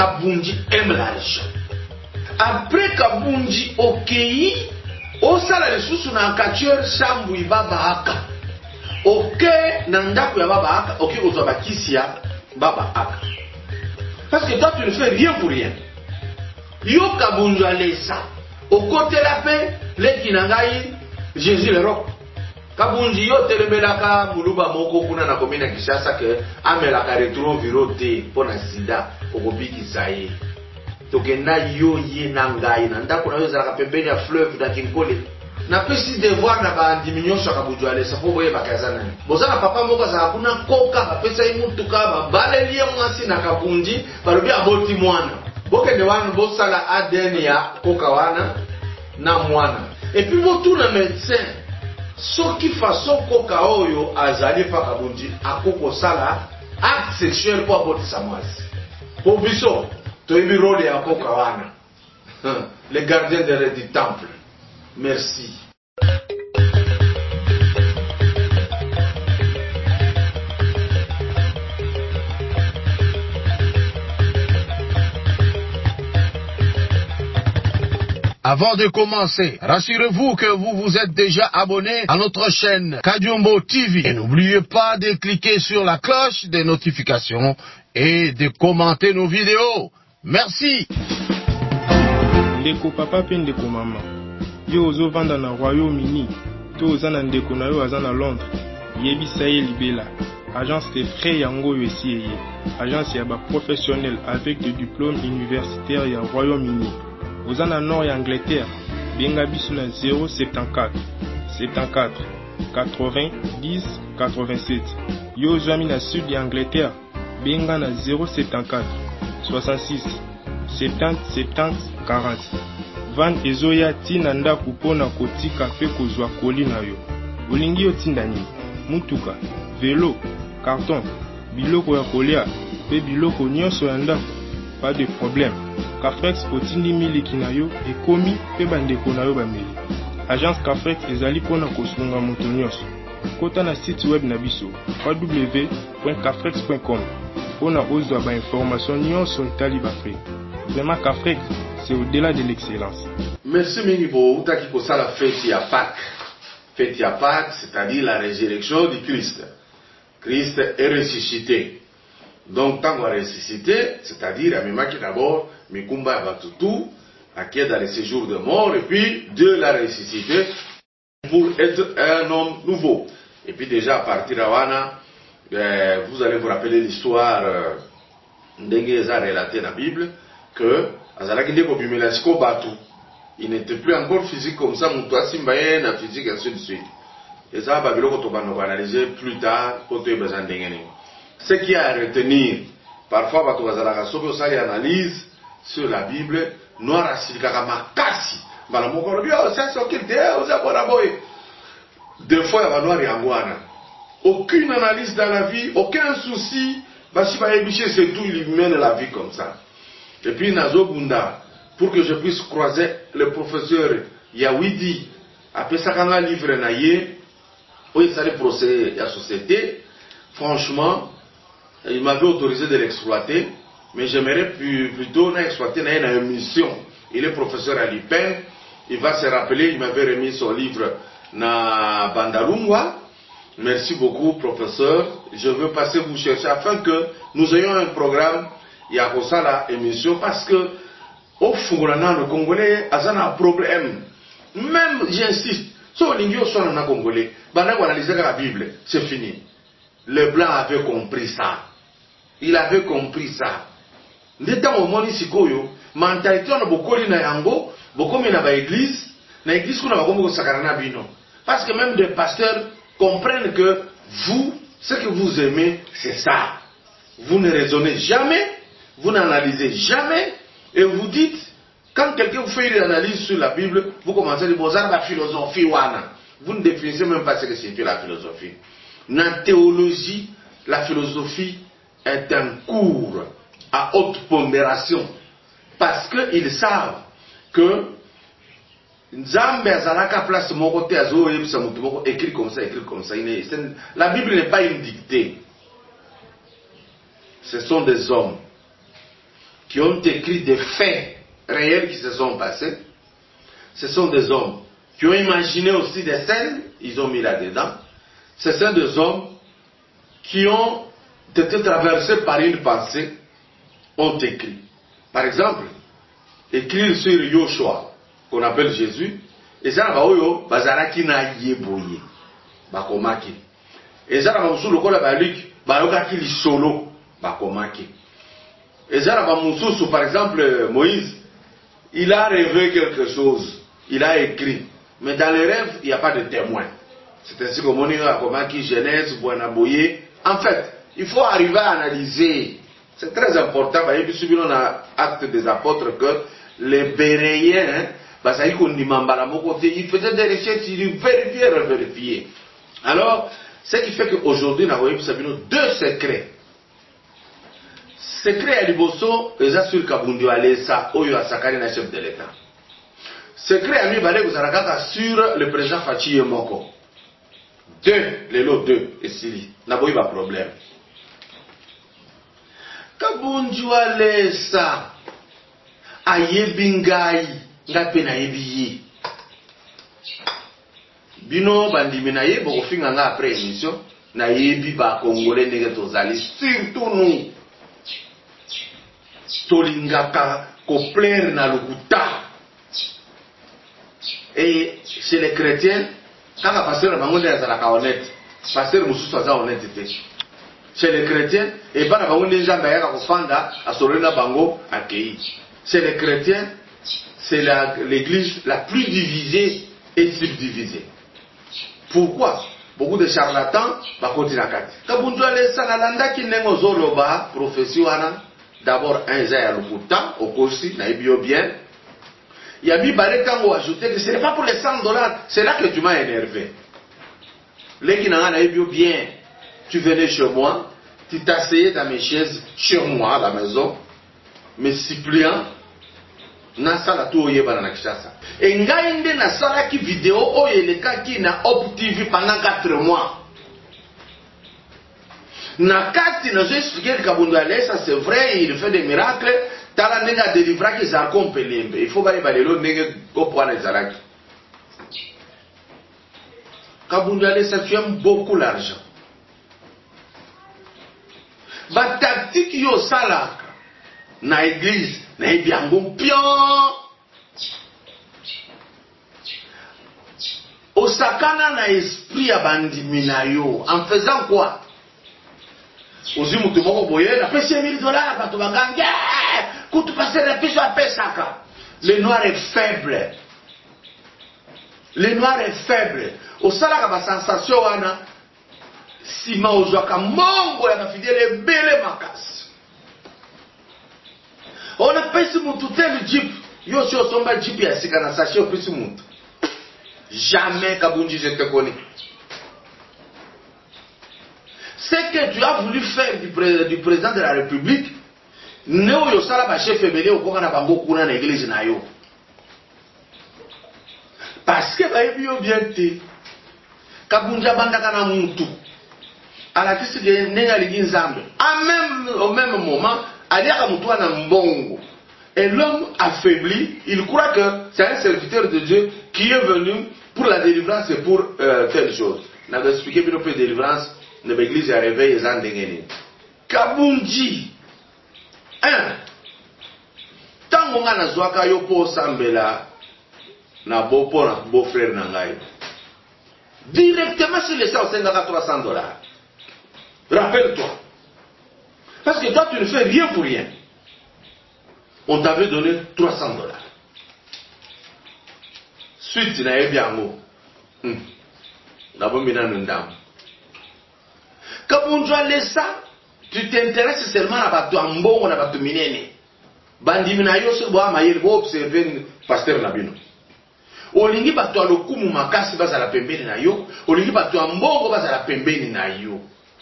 Kabunji aime l'argent. Après Kabunji okei osala lisusu na katuere chambu ibaba aka. Ok na ndako ya baba aka ok kozwa bakisi ya baba aka. Parce que toi tu ne fais rien pour rien. Yo Kabunji alesa okotela pe leki na ngai Jésus le roc. Kabunji yo telebelaka muluba moko kuna na komina Kishasa ke amelaka retroviro te pona sida okobikisa ye. Tokenda yo ye na ngai na ndako na yo zalaka pembeni ya fleuve na Kinkole. Na pesi devoir na bandi minyosho Kabunji alesa po boye bakazana. Bozana papa moko za kuna koka bapesa imutuka babale liye mwasi na Kabunji balobi aboti mwana. Bokende wana bosala ADN ya koka wana na mwana. Et puis vous na médecin soki façon koka oyo azali pa Kabunji akoko sala acte sexuel pour abotisa mwasi. Po biso toyebi role ya koka wana. Le gardien du temple. Merci. Avant de commencer, rassurez-vous que vous vous êtes déjà abonné à notre chaîne Kadiombo TV. Et n'oubliez pas de cliquer sur la cloche des notifications et de commenter nos vidéos. Merci. Ndeko papa pe ndeko mama. Yo ozo vanda na Royaume-Uni. To oza na ndeko na yo aza na Londres. Yebisa ye libela. Agence de frais yango yo esi eye. Agence ya ba professionnel avec des diplômes universitaires ya Royaume-Uni. Oza na nord ya Angleterre. Benga biso na 074 74 80 10 87. Yo ozwami na sud ya Angleterre. Benga na 074 66 70 70 40. Van ezoya tina ndako pona kotika pe kozwa koli na yo. Olingi otinda nini? Mutuka, velo, carton, biloko ya kolia pe biloko nyonso ya ndako. Pas de problème. Cafrex otindi miliki na yo ekomi pe bandeko na yo bameli. Agence Cafrex ezali pona kosunga moto nyonso. Kota na site web na biso www.cafrex.com pona ozwa ba information nyonso etali ba frais. Vraiment Cafrex c'est au-delà de l'excellence. Merci Minibo, utaki kosala fête ya Pâques. Fête ya Pâques, c'est-à-dire la résurrection du Christ. Christ est ressuscité. Donc, tant qu'on a ressuscité, c'est-à-dire, il a d'abord, Mikumba Batutu, qui est dans le séjour de mort, et puis Dieu l'a ressuscité pour être un homme nouveau. Et puis déjà, à partir de Wana, vous allez vous rappeler l'histoire d'Engeza relatée dans la Bible, que il n'était plus encore physique comme ça, Simbayen, physique, ainsi de suite. Et ça, Babylone, on va analyser plus tard, pour te besoin d'engager. Ce qui est à retenir, parfois, on va analyse sur la Bible, noir à Silkaka Makasi. Des fois, il y a noir et angouana. Aucune analyse dans la vie, aucun souci, c'est tout, il mène la vie comme ça. Et puis, Nazo Bunda, pour que je puisse croiser le professeur Yawidi, après ça, quand on a livré Naye, où il s'allait procéder à la société, franchement, il m'avait autorisé de l'exploiter, mais j'aimerais plutôt exploiter une mission. Il est professeur à l'IPEN, il va se rappeler, il m'avait remis son livre na Bandalungwa. Merci beaucoup, professeur. Je veux passer vous chercher afin que nous ayons un programme. Il y a ça la émission parce que au fond, le Congolais a un problème. Même, j'insiste, si on est au Congolais, on analyse la Bible, c'est fini. Les Blancs avaient compris ça. Il avait compris ça. N'étant au monde ici, mentalité on a beaucoup na yango, beaucoup na ba église, na église qu'on a beaucoup sakarana bino. Parce que même des pasteurs comprennent que vous, ce que vous aimez, c'est ça. Vous ne raisonnez jamais, vous n'analysez jamais, et vous dites, quand quelqu'un vous fait une analyse sur la Bible, vous commencez à dire, bon, ça la philosophie wana. Vous ne définissez même pas ce que signifie la philosophie. Dans la théologie, la philosophie est un cours à haute pondération. Parce qu'ils savent que Nzambe azalaka place moko te azo yebisa mutu moko écrit comme ça. La Bible n'est pas une dictée. Ce sont des hommes qui ont écrit des faits réels qui se sont passés. Ce sont des hommes qui ont imaginé aussi des scènes, ils ont mis là-dedans. Ce sont des hommes qui ont été traversés par une pensée, ont écrit. Par exemple, écrire sur Yoshua, qu'on appelle Jésus, et ça va où bazaraki na yeboye, bakomaki. Et ça va où le kola balik, bayokaki li solo, bakomaki. Et ça va où par exemple Moïse, il a rêvé quelque chose, il a écrit, mais dans les rêves il n'y a pas de témoin. C'est ainsi que Moni a komaki Genèse, Boanaboye. En fait, il faut arriver à analyser. C'est très important. On a acte des apôtres que les Béréens, ils faisaient des recherches, ils vérifiaient, revérifiaient. Alors, ce qui fait qu'aujourd'hui, nous avons deux secrets. Secret à Liboso, et ça sur Kabundio Alessa, Oyo Asakari, le chef de l'État. Secret à Mibale, vous avez sur le président Fachi Moko. Les lots 2 et Sili. N'a pas eu de problème. Kabundio Alessa, Ayebingai, Ngapena Yebi. Bino Bandimina Yebo, Finganga après émission, na Yebi ba Congolais Negetozali, surtout nous. Tolingaka, Kopler na Lukuta. Et chez les chrétiens, quand le pasteur Bangonde est à la honnête, pasteur Moussou soit honnête. Chez les chrétiens, et pas la Bangonde est à Fanda, à Sorena Bango, à Kei. Chez les chrétiens, c'est l'église la plus divisée et subdivisée. Pourquoi? Beaucoup de charlatans, bakoti na kati. Kabundu alesa na landa ki nengo zoloba, prophétie wana, d'abord un zaya lukuta, okosi, na ibio bien. Il y a mis Balé Tango ajouté que ce n'est pas pour les $100, c'est là que tu m'as énervé. Les qui n'ont pas bien, tu venais chez moi, tu t'asseyais dans mes chaises chez moi à la maison, me suppliant, na sala tu oyeba na Kinshasa. Et ngainde na sala ki vidéo oyeleka ki na Op TV pendant 4 mois. Na kati na j'ai expliqué que Kabundu Alessa, c'est vrai, il fait des miracles. Tala nega délivra qui zarkom pelembe. Il faut aller l'autre nega kopwa na zaraki. Kabundu Alessa, tu aimes beaucoup l'argent. Ba tactique yo salaka na église na ebiango pion. Osakana na esprit ya bandimi na yo en faisant quoi? Ozi mutu moko boye na pesi $1000 bato baganga kutu passer na peso a pesaka. Le noir est faible. Le noir est faible. Osalaka ba sensation wana sima ozwaka mongo ya bafidele bele makasi. On a pesi mutu tel jeep yo si osomba jeep ya sika na sachet opesi mutu. Jamais Kabunji je te connais. Ce que tu as voulu faire du président de la République, Néo Yosala ba chef ebele okoma na bango kuna na église na yo. Parce que ba yebi yo bien te. Kabunja bandaka na mutu. Ala kisi ke nenga ligi nzambe. Au même moment, aliaka mutu na mbongo. Et l'homme affaibli, il croit que c'est un serviteur de Dieu qui est venu pour la délivrance et pour telle chose. On a expliqué bien peu de délivrance. L'église a réveillé les andengeni. Kabunji. Tant qu'on a nazwaka yo po sambela na bopo na beau frère nangai. Directement sur les 150 $300. Rappelle-toi. Parce que toi tu ne fais rien pour rien. On t'avait donné $300. Suite na ebiango. D'abord mina ndam. Kabundu Alessa, tu t'intéresses seulement à Bato Ambongo na Bato Minene. Bandimina yo se boa mayel bo observer pasteur Nabino. Olingi Bato alokumu makasi baza la pembeni na yo, olingi Bato Ambongo baza la pembeni na yo.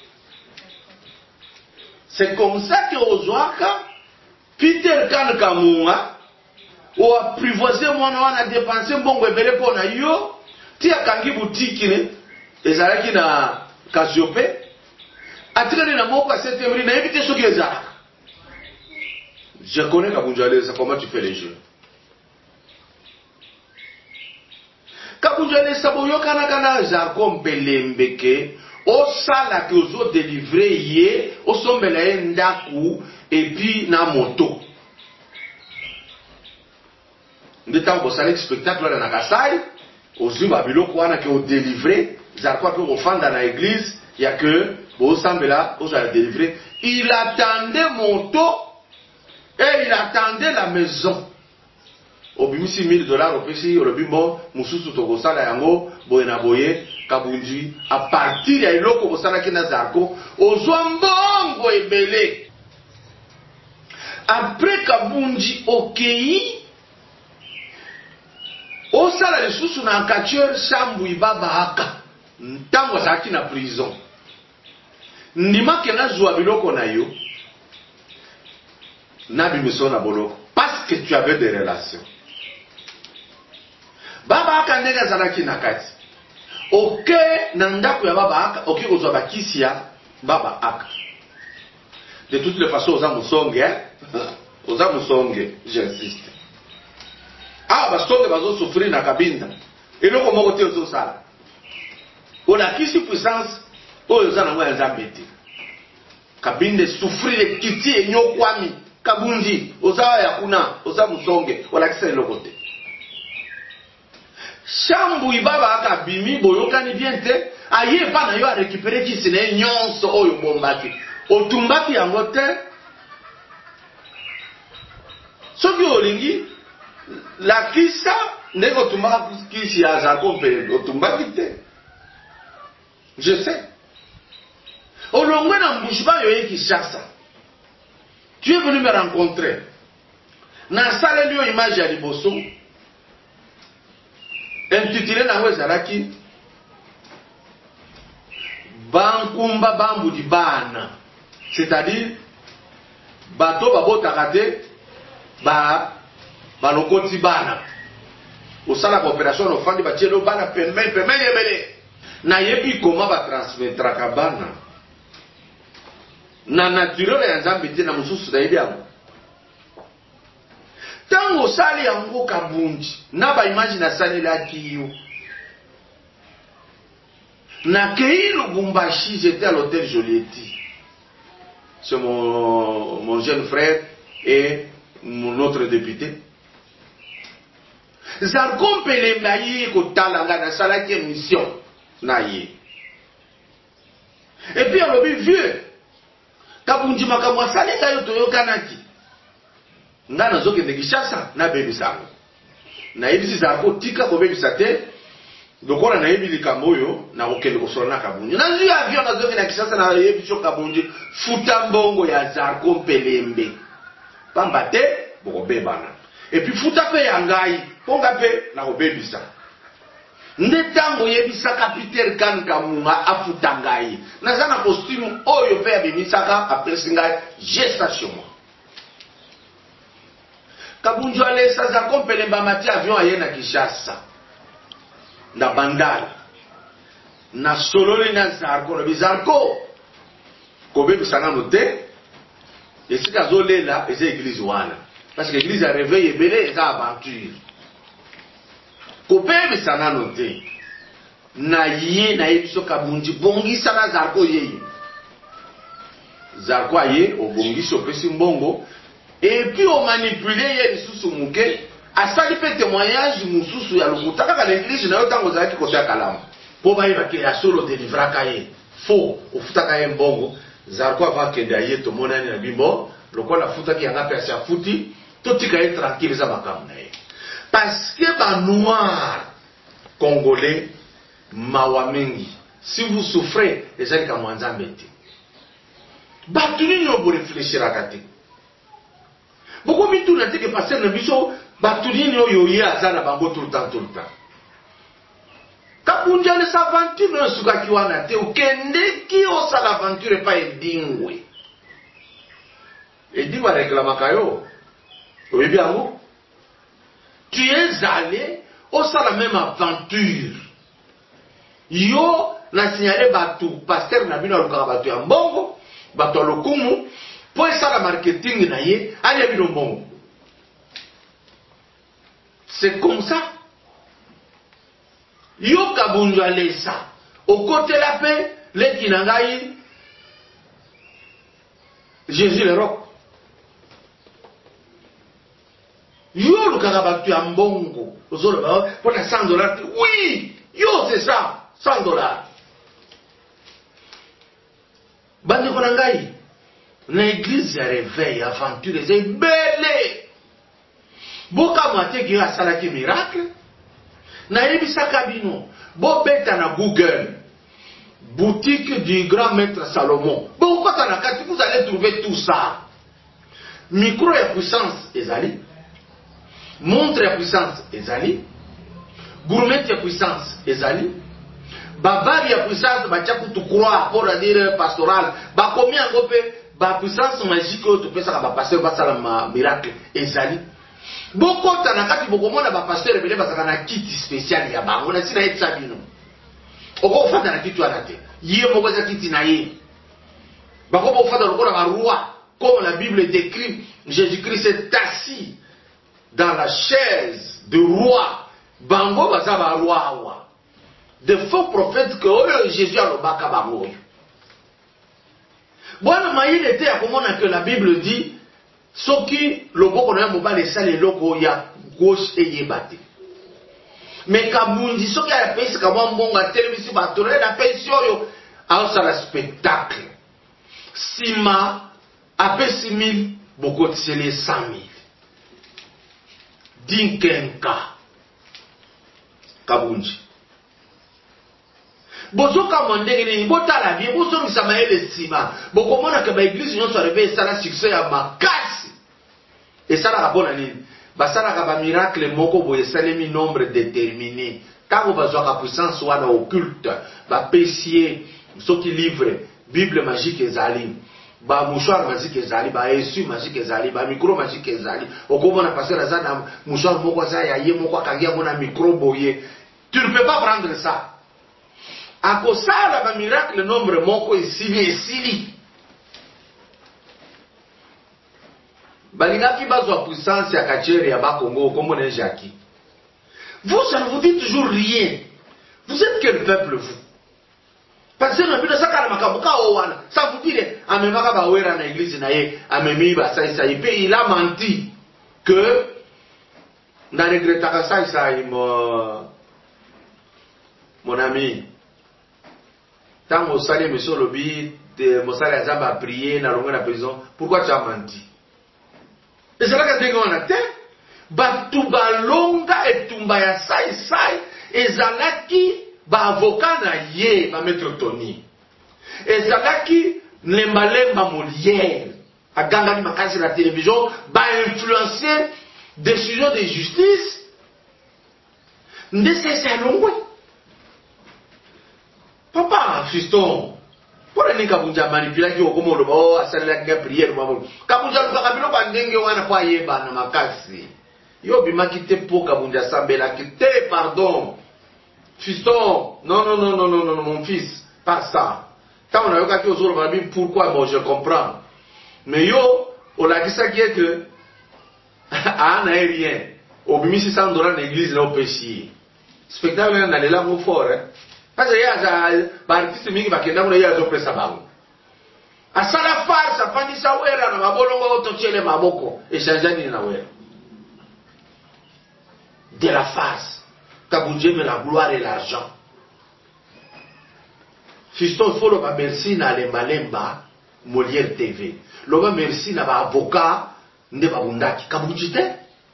C'est comme ça que Ozoaka Peter Kan Kamunga ou apprivoisé mwana wana dépenser mbongo ebele pona yo, ti akangi boutique ne ezalaki na Kasiope. Atrene na moko a septembre na ebite soki ezalaka. Je connais Kabunjalesa, comment tu fais les jeux. Kabunjalesa, boyokana kana Zarko Mpelembeke, o sala que ozo délivrer yé, o sombela ndaku, et puis na moto. Ndeta ko sala spectacle na Kasai, ozo babiloko wana que o délivrer, Zarko ko ofanda na église, il y a que bo sambela ozo la délivrer. Il attendait moto et il attendait la maison. Obimisi $1000 opesi olobimbo mususu tokosala yango boye na boye Kabunji à partir ya iloko kosala kina Zarko ozwa mbongo ebele. Après Kabunji okei osala lisusu na catcheur Shambu Ibaba aka ntango azalaki na prison ndimake nazwa biloko na yo na bimiso na boloko parce que tu avais des relations. Baba aka ndenge azalaki na kati oke na ndako ya baba aka oke kozwa bakisi ya baba aka. De toutes les façons oza musonge oza musonge, j'insiste. Ah basonge bazo souffrir na kabinda eloko moko te ozosala olakisi puissance oyo oza nango ya Nzambe te. Kabinde souffrir kiti enyokwami Kabunji oza ya kuna oza musonge olakisa eloko te. Shambu Ibaba aka bimi boyokani bien te aye pa na yo a récupérer kisi na nyonso oyo bombaki otumbaki yango te. Soki olingi la kisa ndeko tumbaka kisi ya Zarko Mpelembeke otumbaki te. Je sais. Olongwe na mbushiba yo eki Kinshasa. Tu es venu me rencontrer. Na salle liyo image ya liboso intitulé na ezalaki Bankumba Bambu di Bana, c'est-à-dire bato babotaka te balokoti bana osala coopération ofandi batielo bana pembeni ebele na yebi koma batransmettraka bana na naturel ya Nzambe te na mosusu na yebi yango. Tango osali yango Kabunji na ba image na salelaki yo na kei Lubumbashi, j'étais à l'hôtel Jolieti. C'est mon jeune frère et mon autre député. Zarko Mpelembeke kotalanga na salaki émission na ye. Et puis alobi vieux Kabunji makambo asali ngayo toyokanaki. Nga nazokende Kinshasa na bebisango. Na yebisi Zarko tika kobebisa te. Dokola na yebi likambo oyo na kokende kosola na Kabunji. Nazwi avion nazokende na Kinshasa na yebi Kabunji futa mbongo ya Zarko Mpelembeke. Pamba te bokobebana. Et puis futa pe ya ngai ponga pe na kobebisa. Ndetango yebisa Peter Kan Kamunga afuta ngai. Naza na costume oyo pe ya bimisaka apesi ngai gestation. Kabunji alesa Zarko Mpelembeke mati avion aye na Kinshasa. Na bandal. Na sololi na Zarko. Na Zarko. Kobe kusanga note. Esika zolela eza église wana. Parce que l'église a réveillé belé eza aventure. Kobe kusanga note. Na ye na yebiso Kabunji bongisa na Zarko ye. Zarko aye obongisi opesi mbongo. Et puis on manipule ye lisusu muke. Asali pe témoignage mususu ya lokuta kaka na église na yo tango zaki kota kalamu. Po ba yeba ke ya solo délivraka ye. Fo ofutaka ye mbongo. Zarko ava kende ye to monani na bimbo. Lokola futaki yanga pe asi afuti. Totika ye tranquille za makamu na ye. Parce que ba noir congolais mawa mingi. Si vous souffrez, ezali ka mwanzambe te. Batu nini obo réfléchiraka te. Boko mitu na te ke passer na biso batu nini oyo ye azana bango tout le temps. Kabunji ale s'aventure no sukaki wana te ukende ki osala aventure pa edingwe. Edingwe reklamaka yo. Oyebi yango? Tu es allé osala même aventure. Yo na signalé batu pasteur na bino alukaka batu ya mbongo, batu alokumu pour ça la marketing na ye ali abino mbongo. C'est comme ça. Yo kabunjo alesa au côté la paix les kinangai Jésus le roc. Yo le karabatu ya mbongo ozolo ba pour la $100. Oui, yo c'est ça, $100. Bande konangai na église ya réveil aventure c'est belle. Boka mate ki asalaki miracle. Na yebisaka bino bo beta na Google boutique du grand maître Salomon. Bon quand on a kati vous allez trouver tout ça. Micro et puissance ezali. Montre et puissance ezali. Gourmet et puissance ezali. Babari et puissance ba tchaku tu croire pour dire pastoral. Ba combien ngopé ba puissance magique to pesa ba pasteur ba sala miracle ezali. Beaucoup de gens qui ont un pasteur et un kit spécial. Il on a dit que ça bino. Oko fata na kitu anate. Yé moko za kiti na yé. Bako bo fata lokola ba roi comme la Bible décrit. Jésus-Christ est assis dans la chaise de roi. Bango baza ba roi wa. De faux prophètes que Jésus a le baka bango. Bon maïl était à comment que la Bible dit. Soki loboko na mobile sale loko ya gauche et yebate. Mais kabundi soki ya pesi kama mbonga televisi batore na pesi oyo a sala spectacle. Sima apesi 1000 boko tsele 100,000. Dinkenka kabundi. Bozoka mondenge ni botala bien bozo misama ele sima. Boko mona ke ba église nyonso arrivé sala succès ya makasi. Et ça la bonne année. Basala ka miracle moko boye salemi nombre déterminé. Quand on va jouer la puissance ou la occulte, ba pesier ceux qui livrent Bible magique ezali, ba mouchoir magique ezali, ba essu magique ezali, ba micro magique ezali. Okomo na passer ça na mouchoir moko za ya ye moko kangia mona micro boye. Tu ne peux pas prendre ça. A kosa la miracle nombre moko esili. Balingaki bazwa puissance ya kacheri ya Bakongo comme on est Jackie. Vous, ça ne vous dit toujours rien. Vous êtes quel peuple, vous? Parce que ça vous dit, amemaka bawera na église na ye, amemi ba ça il a menti que na regretaka ça mon ami. Tant mon salaire monsieur Lobi, mon salaire azaba prier na longa na prison, pourquoi tu as menti? Et c'est là que on a fait. Batuba longa et tumba ya sai ezalaki ba avocat na ye ba maître Tony. Ezalaki lemba Molière a gangani makasi la télévision ba influencer décision de justice. Ndese c'est longwe. Papa fiston pour les kabunja manipuler qui au comme le oh asala la prière mabo kabunja luka kabilo bandenge wana kwa yeba na makasi yo bimaki te po kabunja sambela ki te pardon fiston non mon fils pas ça quand on a eu quelque chose on dit pourquoi bon je comprends mais yo on a dit ça qui est que ah n'a rien au bimisi $100 dans l'église là au péché spectacle dans les langues fort hein. Parce que les artistes mingi bakenda kuna yazo pesa bango. Asala farce apandisa wera na mabolongo otochele maboko echangeani na wera. De la farce. Kabunjeme la gloire et l'argent. Fiston folo ba merci na lemba Molière TV. Loba merci na ba avocat nde babundaki kabunjite.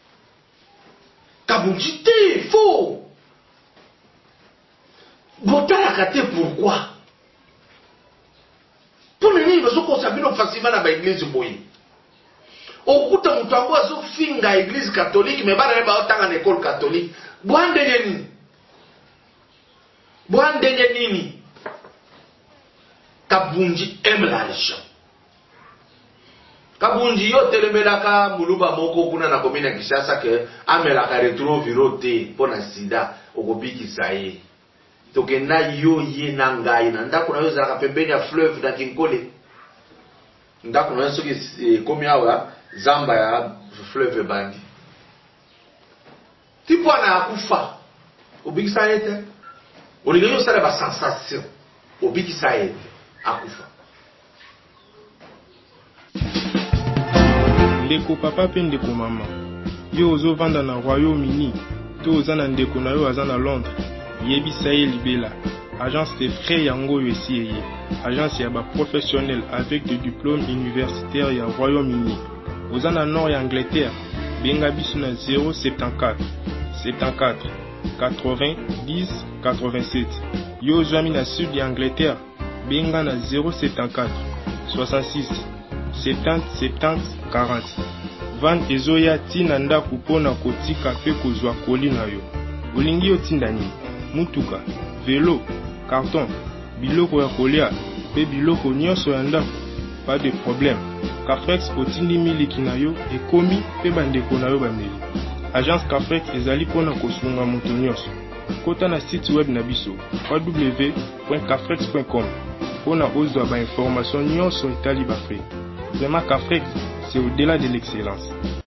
Kabunjite faux. Botalaka te pourquoi? Pour les gens qui ont sabi facilement dans l'église boye. Okuta mutu ango azo finga église catholique mais bana ba otanga na école catholique. Boandenge nini? Kabunji aime l'argent. Kabunji yo telemelaka muluba moko kuna na commune ya Kishasa ke amelaka rétroviroté pona sida okobiki saye. Tokenda yo ye na ngai na ndako na yo zaka pembeni ya fleuve na Kinkole. ndako na soki komi awa zamba ya fleuve bandi tipo na akufa obikisa ete olingi osala ba sensation obikisa ete akufa. Ndeko papa pe ndeko mama yo ozovanda na Royaume-Uni to oza na ndeko na yo aza na Londres yebisa ye libela agence de frais yango yo esi eye agence ya ba professionnel avec des diplômes universitaires ya Royaume-Uni. Oza na nord ya Angleterre benga biso na 074 74 80 10 87. Yo ozwami na sud ya Angleterre benga na 074 66 70 70 40. Van ezoya tina ndako mpona kotika pe kozwa koli na yo. Olingi otinda nini? Mutuka, velo, carton, biloko ya kolia pe biloko nyonso ya ndako. Pas de problème. Cafrex otindi miliki na yo ekomi pe bandeko na yo bameli. Agence Cafrex ezali mpona kosunga moto nyonso. Kota na site web na biso www.cafrex.com mpona ozwa ba information nyonso etali ba frais. Vraiment Cafrex, c'est au-delà de l'excellence.